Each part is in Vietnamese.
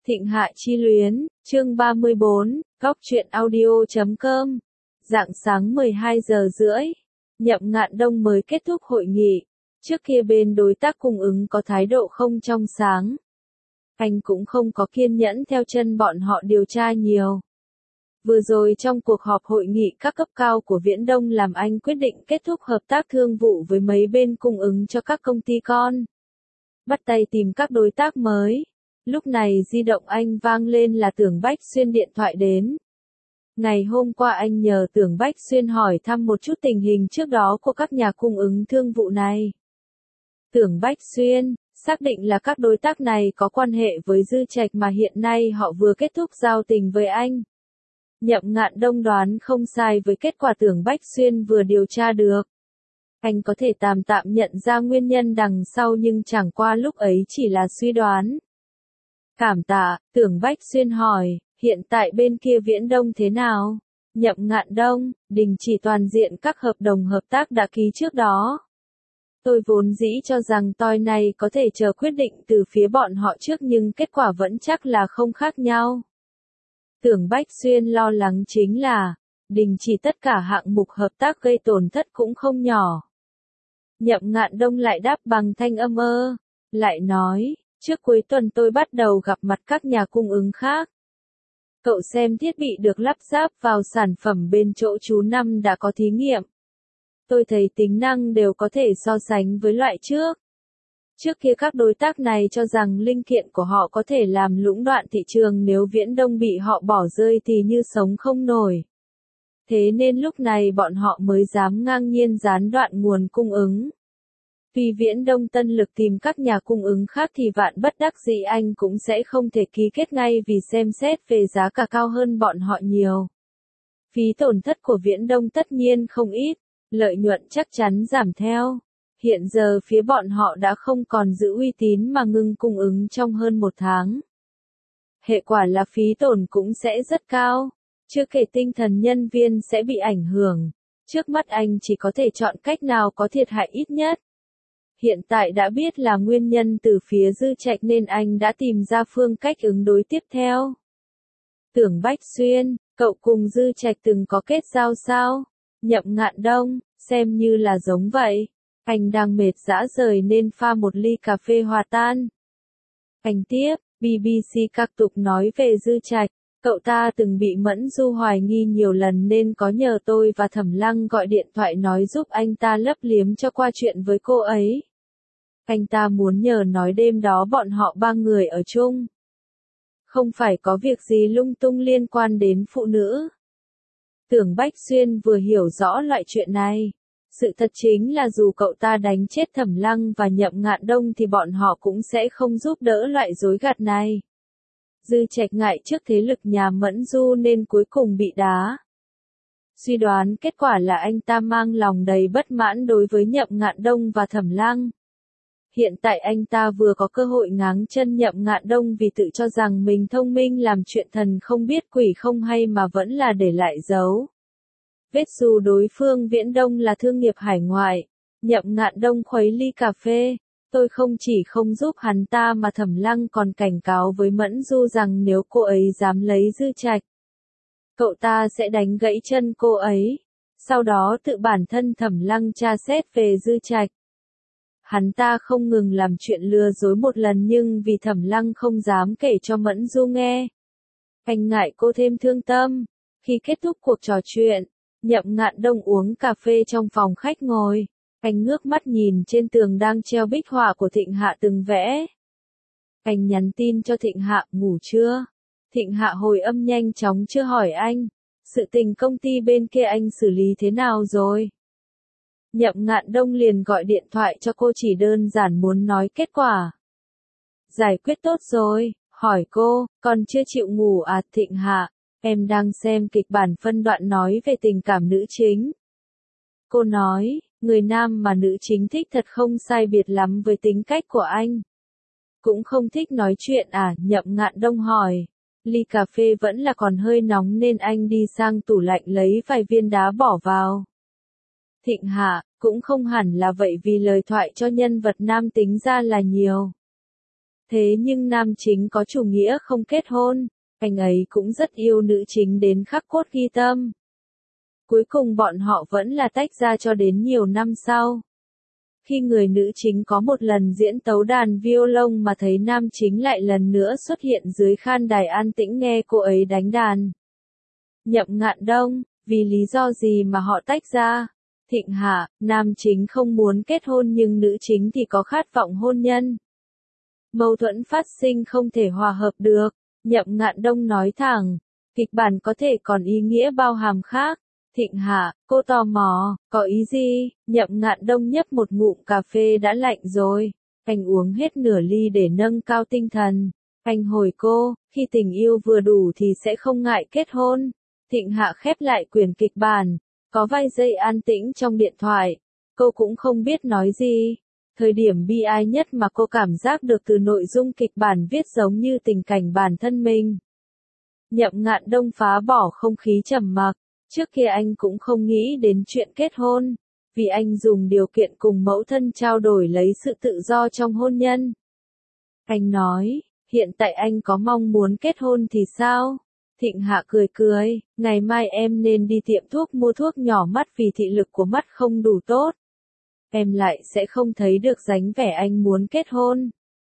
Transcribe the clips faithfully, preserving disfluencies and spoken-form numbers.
Thịnh Hạ Chi Luyến, chương ba mươi bốn, góc truyện audio chấm com. Rạng sáng mười hai giờ rưỡi, Nhậm Ngạn Đông mới kết thúc hội nghị. Trước kia bên đối tác cung ứng có thái độ không trong sáng. Anh cũng không có kiên nhẫn theo chân bọn họ điều tra nhiều. Vừa rồi trong cuộc họp hội nghị các cấp cao của Viễn Đông làm anh quyết định kết thúc hợp tác thương vụ với mấy bên cung ứng cho các công ty con. Bắt tay tìm các đối tác mới. Lúc này di động anh vang lên là Tưởng Bách Xuyên điện thoại đến. Ngày hôm qua anh nhờ Tưởng Bách Xuyên hỏi thăm một chút tình hình trước đó của các nhà cung ứng thương vụ này. Tưởng Bách Xuyên xác định là các đối tác này có quan hệ với Dư Trạch mà hiện nay họ vừa kết thúc giao tình với anh. Nhậm Ngạn Đông đoán không sai với kết quả Tưởng Bách Xuyên vừa điều tra được. Anh có thể tạm tạm nhận ra nguyên nhân đằng sau nhưng chẳng qua lúc ấy chỉ là suy đoán. Cảm tạ, Tưởng Bách Xuyên hỏi, hiện tại bên kia Viễn Đông thế nào? Nhậm Ngạn Đông, đình chỉ toàn diện các hợp đồng hợp tác đã ký trước đó. Tôi vốn dĩ cho rằng toi này có thể chờ quyết định từ phía bọn họ trước nhưng kết quả vẫn chắc là không khác nhau. Tưởng Bách Xuyên lo lắng chính là, đình chỉ tất cả hạng mục hợp tác gây tổn thất cũng không nhỏ. Nhậm Ngạn Đông lại đáp bằng thanh âm ơ, lại nói, trước cuối tuần tôi bắt đầu gặp mặt các nhà cung ứng khác. Cậu xem thiết bị được lắp ráp vào sản phẩm bên chỗ chú Năm đã có thí nghiệm. Tôi thấy tính năng đều có thể so sánh với loại trước. Trước kia các đối tác này cho rằng linh kiện của họ có thể làm lũng đoạn thị trường nếu Viễn Đông bị họ bỏ rơi thì như sống không nổi. Thế nên lúc này bọn họ mới dám ngang nhiên gián đoạn nguồn cung ứng. Vì Viễn Đông tân lực tìm các nhà cung ứng khác thì vạn bất đắc dĩ anh cũng sẽ không thể ký kết ngay vì xem xét về giá cả cao hơn bọn họ nhiều. Phí tổn thất của Viễn Đông tất nhiên không ít, lợi nhuận chắc chắn giảm theo. Hiện giờ phía bọn họ đã không còn giữ uy tín mà ngưng cung ứng trong hơn một tháng. Hệ quả là phí tổn cũng sẽ rất cao, chưa kể tinh thần nhân viên sẽ bị ảnh hưởng. Trước mắt anh chỉ có thể chọn cách nào có thiệt hại ít nhất. Hiện tại đã biết là nguyên nhân từ phía Dư Trạch nên anh đã tìm ra phương cách ứng đối tiếp theo. Tưởng Bách Xuyên, cậu cùng Dư Trạch từng có kết giao sao? Nhậm Ngạn Đông, xem như là giống vậy. Anh đang mệt rã rời nên pha một ly cà phê hòa tan. Anh tiếp, bê bê xê các tục nói về Dư Trạch, cậu ta từng bị Mẫn Du hoài nghi nhiều lần nên có nhờ tôi và Thẩm Lăng gọi điện thoại nói giúp anh ta lấp liếm cho qua chuyện với cô ấy. Anh ta muốn nhờ nói đêm đó bọn họ ba người ở chung. Không phải có việc gì lung tung liên quan đến phụ nữ. Tưởng Bách Xuyên vừa hiểu rõ loại chuyện này. Sự thật chính là dù cậu ta đánh chết Thẩm Lăng và Nhậm Ngạn Đông thì bọn họ cũng sẽ không giúp đỡ loại dối gạt này. Dư Trạch ngại trước thế lực nhà Mẫn Du nên cuối cùng bị đá. Suy đoán kết quả là anh ta mang lòng đầy bất mãn đối với Nhậm Ngạn Đông và Thẩm Lăng. Hiện tại anh ta vừa có cơ hội ngáng chân Nhậm Ngạn Đông vì tự cho rằng mình thông minh làm chuyện thần không biết quỷ không hay mà vẫn là để lại dấu. Vết dù đối phương Viễn Đông là thương nghiệp hải ngoại, Nhậm Ngạn Đông khuấy ly cà phê, tôi không chỉ không giúp hắn ta mà Thẩm Lăng còn cảnh cáo với Mẫn Du rằng nếu cô ấy dám lấy Dư Trạch, cậu ta sẽ đánh gãy chân cô ấy. Sau đó tự bản thân Thẩm Lăng tra xét về Dư Trạch. Hắn ta không ngừng làm chuyện lừa dối một lần nhưng vì Thẩm Lăng không dám kể cho Mẫn Du nghe. Anh ngại cô thêm thương tâm. Khi kết thúc cuộc trò chuyện, Nhậm Ngạn Đông uống cà phê trong phòng khách ngồi. Anh ngước mắt nhìn trên tường đang treo bích họa của Thịnh Hạ từng vẽ. Anh nhắn tin cho Thịnh Hạ, ngủ chưa? Thịnh Hạ hồi âm nhanh chóng chưa hỏi anh. Sự tình công ty bên kia anh xử lý thế nào rồi? Nhậm Ngạn Đông liền gọi điện thoại cho cô chỉ đơn giản muốn nói kết quả. Giải quyết tốt rồi, hỏi cô, còn chưa chịu ngủ à? Thịnh Hạ, em đang xem kịch bản phân đoạn nói về tình cảm nữ chính. Cô nói, người nam mà nữ chính thích thật không sai biệt lắm với tính cách của anh. Cũng không thích nói chuyện à? Nhậm Ngạn Đông hỏi. Ly cà phê vẫn là còn hơi nóng nên anh đi sang tủ lạnh lấy vài viên đá bỏ vào. Thịnh Hạ, cũng không hẳn là vậy vì lời thoại cho nhân vật nam tính ra là nhiều. Thế nhưng nam chính có chủ nghĩa không kết hôn, anh ấy cũng rất yêu nữ chính đến khắc cốt ghi tâm. Cuối cùng bọn họ vẫn là tách ra cho đến nhiều năm sau. Khi người nữ chính có một lần diễn tấu đàn violon mà thấy nam chính lại lần nữa xuất hiện dưới khan đài an tĩnh nghe cô ấy đánh đàn. Nhậm Ngạn Đông, vì lý do gì mà họ tách ra? Thịnh Hạ, nam chính không muốn kết hôn nhưng nữ chính thì có khát vọng hôn nhân. Mâu thuẫn phát sinh không thể hòa hợp được, Nhậm Ngạn Đông nói thẳng, kịch bản có thể còn ý nghĩa bao hàm khác. Thịnh Hạ, cô tò mò, có ý gì? Nhậm Ngạn Đông nhấp một ngụm cà phê đã lạnh rồi. Anh uống hết nửa ly để nâng cao tinh thần. Anh hồi cô, khi tình yêu vừa đủ thì sẽ không ngại kết hôn. Thịnh Hạ khép lại quyển kịch bản. Có vài giây an tĩnh trong điện thoại. Cô cũng không biết nói gì. Thời điểm bi ai nhất mà cô cảm giác được từ nội dung kịch bản viết giống như tình cảnh bản thân mình. Nhậm Ngạn Đông phá bỏ không khí trầm mặc. Trước kia anh cũng không nghĩ đến chuyện kết hôn, vì anh dùng điều kiện cùng mẫu thân trao đổi lấy sự tự do trong hôn nhân. Anh nói, hiện tại anh có mong muốn kết hôn thì sao? Thịnh Hạ cười cười, ngày mai em nên đi tiệm thuốc mua thuốc nhỏ mắt vì thị lực của mắt không đủ tốt. Em lại sẽ không thấy được dáng vẻ anh muốn kết hôn.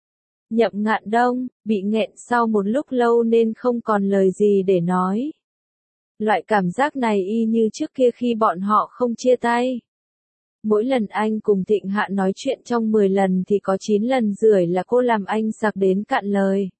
Nhậm Ngạn Đông, bị nghẹn sau một lúc lâu nên không còn lời gì để nói. Loại cảm giác này y như trước kia khi bọn họ không chia tay. Mỗi lần anh cùng Thịnh Hạ nói chuyện trong mười lần thì có chín lần rưỡi là cô làm anh sặc đến cạn lời.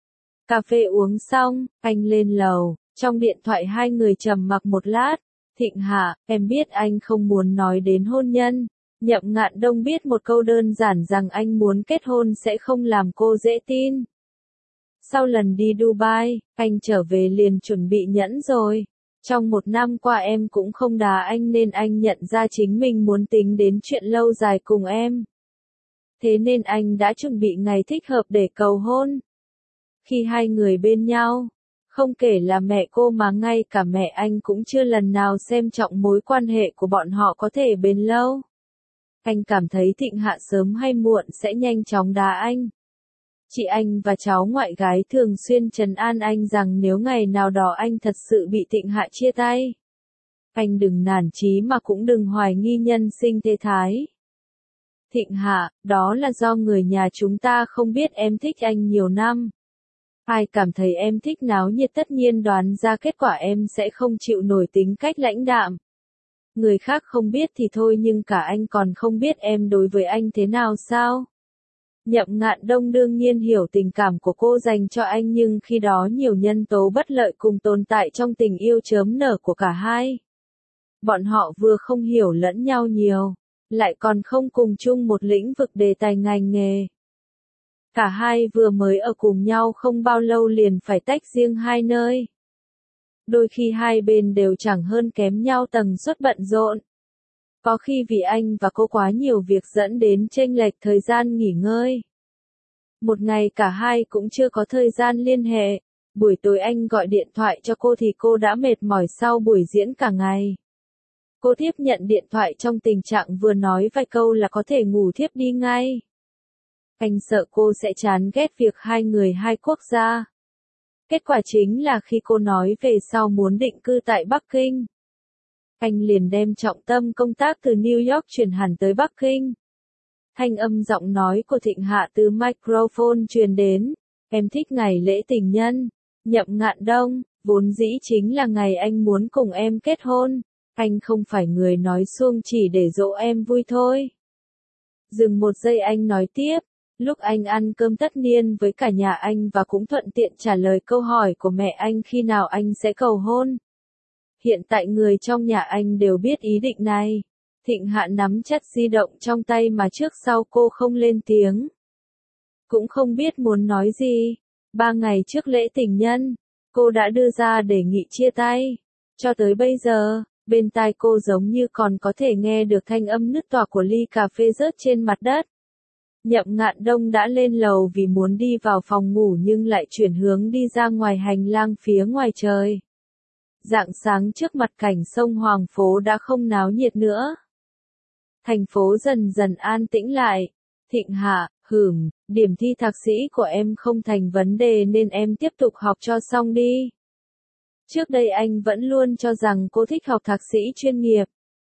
Cà phê uống xong, anh lên lầu, trong điện thoại hai người trầm mặc một lát. Thịnh Hạ, em biết anh không muốn nói đến hôn nhân. Nhậm Ngạn Đông biết một câu đơn giản rằng anh muốn kết hôn sẽ không làm cô dễ tin. Sau lần đi Dubai, anh trở về liền chuẩn bị nhẫn rồi. Trong một năm qua em cũng không đá anh nên anh nhận ra chính mình muốn tính đến chuyện lâu dài cùng em. Thế nên anh đã chuẩn bị ngày thích hợp để cầu hôn. Khi hai người bên nhau, không kể là mẹ cô mà ngay cả mẹ anh cũng chưa lần nào xem trọng mối quan hệ của bọn họ có thể bền lâu. Anh cảm thấy Thịnh Hạ sớm hay muộn sẽ nhanh chóng đá anh. Chị anh và cháu ngoại gái thường xuyên trấn an anh rằng nếu ngày nào đó anh thật sự bị Thịnh Hạ chia tay, anh đừng nản chí mà cũng đừng hoài nghi nhân sinh thế thái. Thịnh Hạ, đó là do người nhà chúng ta không biết em thích anh nhiều năm. Ai cảm thấy em thích náo nhiệt tất nhiên đoán ra kết quả em sẽ không chịu nổi tính cách lãnh đạm. Người khác không biết thì thôi nhưng cả anh còn không biết em đối với anh thế nào sao? Nhậm Ngạn Đông đương nhiên hiểu tình cảm của cô dành cho anh nhưng khi đó nhiều nhân tố bất lợi cùng tồn tại trong tình yêu chớm nở của cả hai. Bọn họ vừa không hiểu lẫn nhau nhiều, lại còn không cùng chung một lĩnh vực đề tài ngành nghề. Cả hai vừa mới ở cùng nhau không bao lâu liền phải tách riêng hai nơi. Đôi khi hai bên đều chẳng hơn kém nhau tần suất bận rộn. Có khi vì anh và cô quá nhiều việc dẫn đến chênh lệch thời gian nghỉ ngơi. Một ngày cả hai cũng chưa có thời gian liên hệ. Buổi tối anh gọi điện thoại cho cô thì cô đã mệt mỏi sau buổi diễn cả ngày. Cô tiếp nhận điện thoại trong tình trạng vừa nói vài câu là có thể ngủ thiếp đi ngay. Anh sợ cô sẽ chán ghét việc hai người hai quốc gia. Kết quả chính là khi cô nói về sau muốn định cư tại Bắc Kinh, anh liền đem trọng tâm công tác từ New York chuyển hẳn tới Bắc Kinh. Thanh âm giọng nói của Thịnh Hạ từ microphone truyền đến, em thích ngày lễ tình nhân. Nhậm Ngạn Đông, vốn dĩ chính là ngày anh muốn cùng em kết hôn, anh không phải người nói suông chỉ để dỗ em vui thôi. Dừng một giây anh nói tiếp, lúc anh ăn cơm tất niên với cả nhà anh và cũng thuận tiện trả lời câu hỏi của mẹ anh khi nào anh sẽ cầu hôn. Hiện tại người trong nhà anh đều biết ý định này. Thịnh Hạ nắm chặt di động trong tay mà trước sau cô không lên tiếng. Cũng không biết muốn nói gì. Ba ngày trước lễ tình nhân, cô đã đưa ra đề nghị chia tay. Cho tới bây giờ, bên tai cô giống như còn có thể nghe được thanh âm nứt toạc của ly cà phê rớt trên mặt đất. Nhậm Ngạn Đông đã lên lầu vì muốn đi vào phòng ngủ nhưng lại chuyển hướng đi ra ngoài hành lang phía ngoài trời. Rạng sáng trước mặt cảnh sông Hoàng Phố đã không náo nhiệt nữa. Thành phố dần dần an tĩnh lại. Thịnh Hạ, Hửm, điểm thi thạc sĩ của em không thành vấn đề nên em tiếp tục học cho xong đi. Trước đây anh vẫn luôn cho rằng cô thích học thạc sĩ chuyên nghiệp.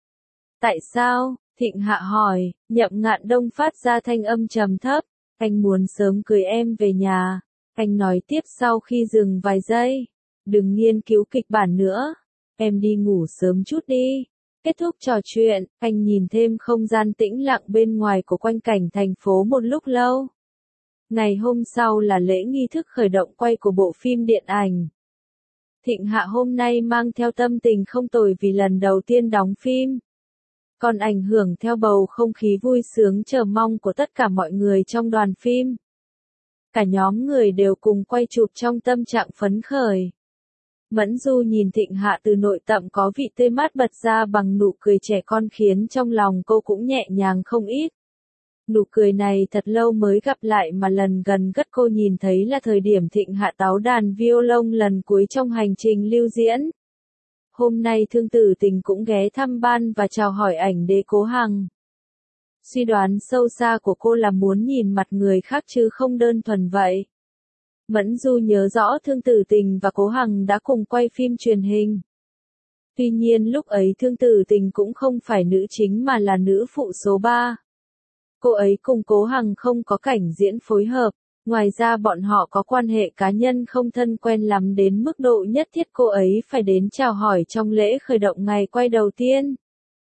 Tại sao? Thịnh Hạ hỏi. Nhậm Ngạn Đông phát ra thanh âm trầm thấp. Anh muốn sớm cưới em về nhà. Anh nói tiếp sau khi dừng vài giây. Đừng nghiên cứu kịch bản nữa. Em đi ngủ sớm chút đi. Kết thúc trò chuyện, anh nhìn thêm không gian tĩnh lặng bên ngoài của quanh cảnh thành phố một lúc lâu. Ngày hôm sau là lễ nghi thức khởi động quay của bộ phim điện ảnh. Thịnh Hạ hôm nay mang theo tâm tình không tồi vì lần đầu tiên đóng phim. Còn ảnh hưởng theo bầu không khí vui sướng chờ mong của tất cả mọi người trong đoàn phim. Cả nhóm người đều cùng quay chụp trong tâm trạng phấn khởi. Mẫn Du nhìn Thịnh Hạ từ nội tâm có vị tươi mát bật ra bằng nụ cười trẻ con khiến trong lòng cô cũng nhẹ nhàng không ít. Nụ cười này thật lâu mới gặp lại mà lần gần gất cô nhìn thấy là thời điểm Thịnh Hạ tấu đàn violon lần cuối trong hành trình lưu diễn. Hôm nay Thương Tử Tình cũng ghé thăm ban và chào hỏi ảnh đế Cố Hằng. Suy đoán sâu xa của cô là muốn nhìn mặt người khác chứ không đơn thuần vậy. Mẫn Du nhớ rõ Thương Tử Tình và Cố Hằng đã cùng quay phim truyền hình. Tuy nhiên lúc ấy Thương Tử Tình cũng không phải nữ chính mà là nữ phụ số ba. Cô ấy cùng Cố Hằng không có cảnh diễn phối hợp, ngoài ra bọn họ có quan hệ cá nhân không thân quen lắm đến mức độ nhất thiết cô ấy phải đến chào hỏi trong lễ khởi động ngày quay đầu tiên.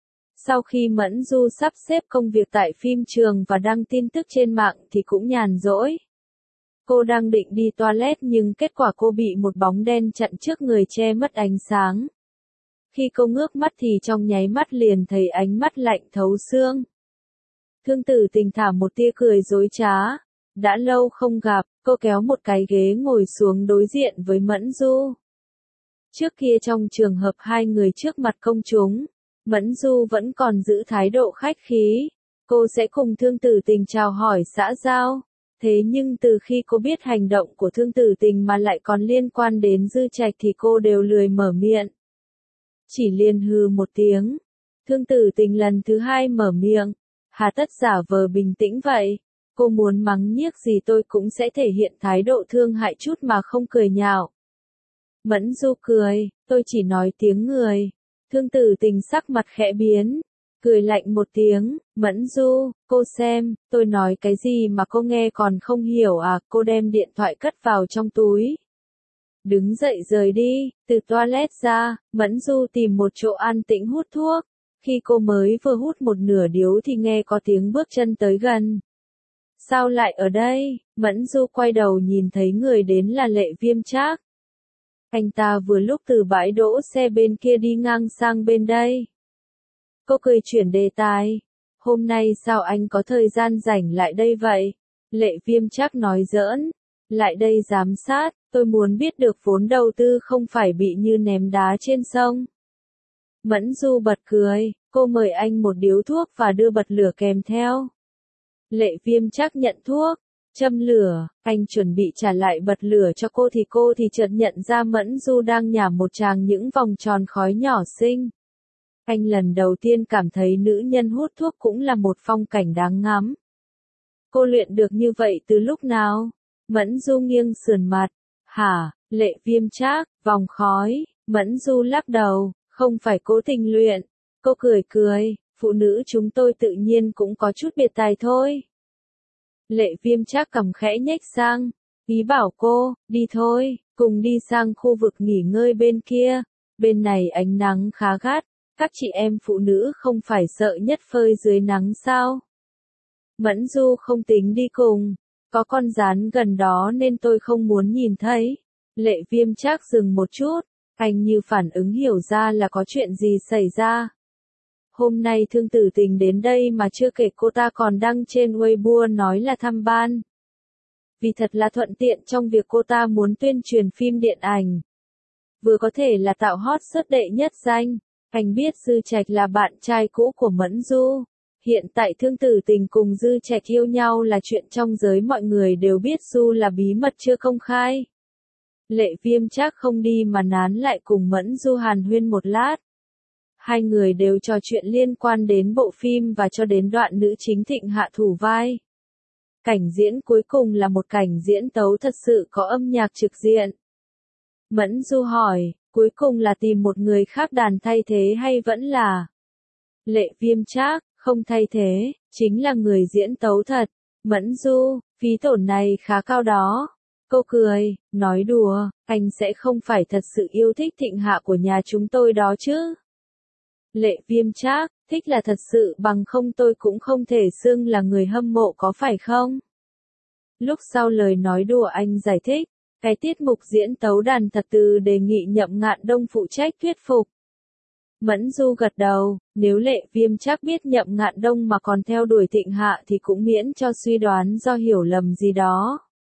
Sau khi Mẫn Du sắp xếp công việc tại phim trường và đăng tin tức trên mạng thì cũng nhàn rỗi. Cô đang định đi toilet nhưng kết quả cô bị một bóng đen chặn trước người che mất ánh sáng. Khi cô ngước mắt thì trong nháy mắt liền thấy ánh mắt lạnh thấu xương. Thương Tử Tình thả một tia cười dối trá. Đã lâu không gặp, cô kéo một cái ghế ngồi xuống đối diện với Mẫn Du. Trước kia trong trường hợp hai người trước mặt công chúng, Mẫn Du vẫn còn giữ thái độ khách khí. Cô sẽ cùng Thương Tử Tình chào hỏi xã giao. Thế nhưng từ khi cô biết hành động của Thương Tử Tình mà lại còn liên quan đến Dư Trạch thì cô đều lười mở miệng. Chỉ liền hừ một tiếng. Thương Tử Tình lần thứ hai mở miệng. Hà tất giả vờ bình tĩnh vậy. Cô muốn mắng nhiếc gì tôi cũng sẽ thể hiện thái độ thương hại chút mà không cười nhạo. Mẫn Du cười, tôi chỉ nói tiếng người. Thương Tử Tình sắc mặt khẽ biến. Cười lạnh một tiếng, Mẫn Du, cô xem, tôi nói cái gì mà cô nghe còn không hiểu à, cô đem điện thoại cất vào trong túi. Đứng dậy rời đi, từ toilet ra, Mẫn Du tìm một chỗ an tĩnh hút thuốc. Khi cô mới vừa hút một nửa điếu thì nghe có tiếng bước chân tới gần. Sao lại ở đây? Mẫn Du quay đầu nhìn thấy người đến là Lệ Viêm Trác. Anh ta vừa lúc từ bãi đỗ xe bên kia đi ngang sang bên đây. Cô cười chuyển đề tài. Hôm nay sao anh có thời gian rảnh lại đây vậy? Lệ Viêm Trác nói giỡn. Lại đây giám sát, tôi muốn biết được vốn đầu tư không phải bị như ném đá trên sông. Mẫn Du bật cười, cô mời anh một điếu thuốc và đưa bật lửa kèm theo. Lệ Viêm Trác nhận thuốc, châm lửa, anh chuẩn bị trả lại bật lửa cho cô thì cô thì chợt nhận ra Mẫn Du đang nhả một tràng những vòng tròn khói nhỏ xinh. Anh lần đầu tiên cảm thấy nữ nhân hút thuốc cũng là một phong cảnh đáng ngắm. Cô luyện được như vậy từ lúc nào? Mẫn Du nghiêng sườn mặt. Hả? Lệ Viêm Trác, vòng khói. Mẫn Du lắc đầu, không phải cố tình luyện. Cô cười cười, phụ nữ chúng tôi tự nhiên cũng có chút biệt tài thôi. Lệ Viêm Trác cầm khẽ nhếch sang, ý bảo cô, đi thôi, cùng đi sang khu vực nghỉ ngơi bên kia. Bên này ánh nắng khá gắt, các chị em phụ nữ không phải sợ nhất phơi dưới nắng sao? Mẫn Du không tính đi cùng, có con gián gần đó nên tôi không muốn nhìn thấy. Lệ Viêm Trác dừng một chút, anh như phản ứng hiểu ra là có chuyện gì xảy ra. Hôm nay Thương Tử Tình đến đây mà chưa kể cô ta còn đăng trên Weibo nói là thăm ban. Vì thật là thuận tiện trong việc cô ta muốn tuyên truyền phim điện ảnh. Vừa có thể là tạo hot search đệ nhất danh. Anh biết Dư Trạch là bạn trai cũ của Mẫn Du. Hiện tại Thương Tử Tình cùng Dư Trạch yêu nhau là chuyện trong giới mọi người đều biết dù là bí mật chưa công khai. Lệ Viêm Trác không đi mà nán lại cùng Mẫn Du hàn huyên một lát. Hai người đều trò chuyện liên quan đến bộ phim và cho đến đoạn nữ chính Thịnh Hạ thủ vai. Cảnh diễn cuối cùng là một cảnh diễn tấu thật sự có âm nhạc trực diện. Mẫn Du hỏi, cuối cùng là tìm một người khác đàn thay thế hay vẫn là Lệ Viêm Trác, không thay thế, chính là người diễn tấu thật. Mẫn Du, phí tổn này khá cao đó. Cô cười, nói đùa, anh sẽ không phải thật sự yêu thích Thịnh Hạ của nhà chúng tôi đó chứ. Lệ Viêm Trác, thích là thật sự, bằng không tôi cũng không thể xưng là người hâm mộ có phải không? Lúc sau lời nói đùa anh giải thích, cái tiết mục diễn tấu đàn thật từ đề nghị Nhậm Ngạn Đông phụ trách thuyết phục. Mẫn Du gật đầu, nếu Lệ Viêm Trác biết Nhậm Ngạn Đông mà còn theo đuổi Thịnh Hạ thì cũng miễn cho suy đoán do hiểu lầm gì đó.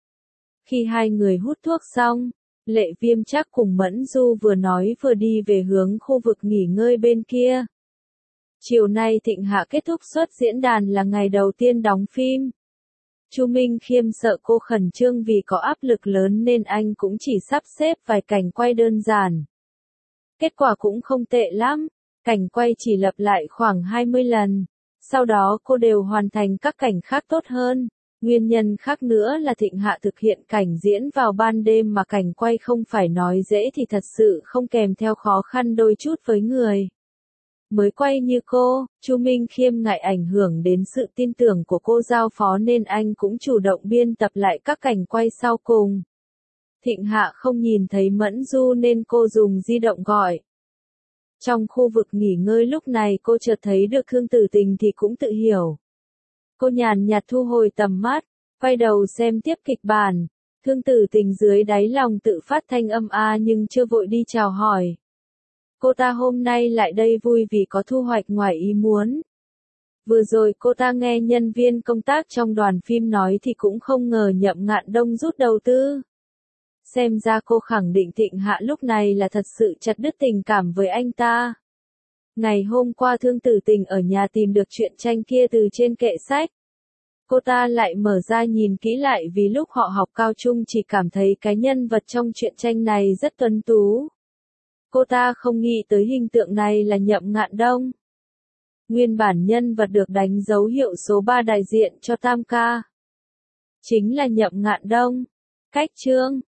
Khi hai người hút thuốc xong, Lệ Viêm Trác cùng Mẫn Du vừa nói vừa đi về hướng khu vực nghỉ ngơi bên kia. Chiều nay Thịnh Hạ kết thúc suất diễn đàn là ngày đầu tiên đóng phim. Chu Minh Khiêm sợ cô khẩn trương vì có áp lực lớn nên anh cũng chỉ sắp xếp vài cảnh quay đơn giản. Kết quả cũng không tệ lắm, cảnh quay chỉ lặp lại khoảng hai mươi lần. Sau đó cô đều hoàn thành các cảnh khác tốt hơn. Nguyên nhân khác nữa là Thịnh Hạ thực hiện cảnh diễn vào ban đêm mà cảnh quay không phải nói dễ thì thật sự không kèm theo khó khăn đôi chút với người mới quay như cô. Chu Minh Khiêm ngại ảnh hưởng đến sự tin tưởng của cô giao phó nên anh cũng chủ động biên tập lại các cảnh quay sau cùng. Thịnh Hạ không nhìn thấy Mẫn Du nên cô dùng di động gọi. Trong khu vực nghỉ ngơi lúc này cô chợt thấy được Thương Tử Tình thì cũng tự hiểu. Cô nhàn nhạt thu hồi tầm mắt, quay đầu xem tiếp kịch bản. Thương Tử Tình dưới đáy lòng tự phát thanh âm a nhưng chưa vội đi chào hỏi. Cô ta hôm nay lại đây vui vì có thu hoạch ngoài ý muốn. Vừa rồi cô ta nghe nhân viên công tác trong đoàn phim nói thì cũng không ngờ Nhậm Ngạn Đông rút đầu tư. Xem ra cô khẳng định Thịnh Hạ lúc này là thật sự chặt đứt tình cảm với anh ta. Ngày hôm qua Thương Tử Tình ở nhà tìm được truyện tranh kia từ trên kệ sách. Cô ta lại mở ra nhìn kỹ lại vì lúc họ học cao trung chỉ cảm thấy cái nhân vật trong truyện tranh này rất tuấn tú. Cô ta không nghĩ tới hình tượng này là Nhậm Ngạn Đông. Nguyên bản nhân vật được đánh dấu hiệu số ba đại diện cho Tam Ca chính là Nhậm Ngạn Đông. Cách chương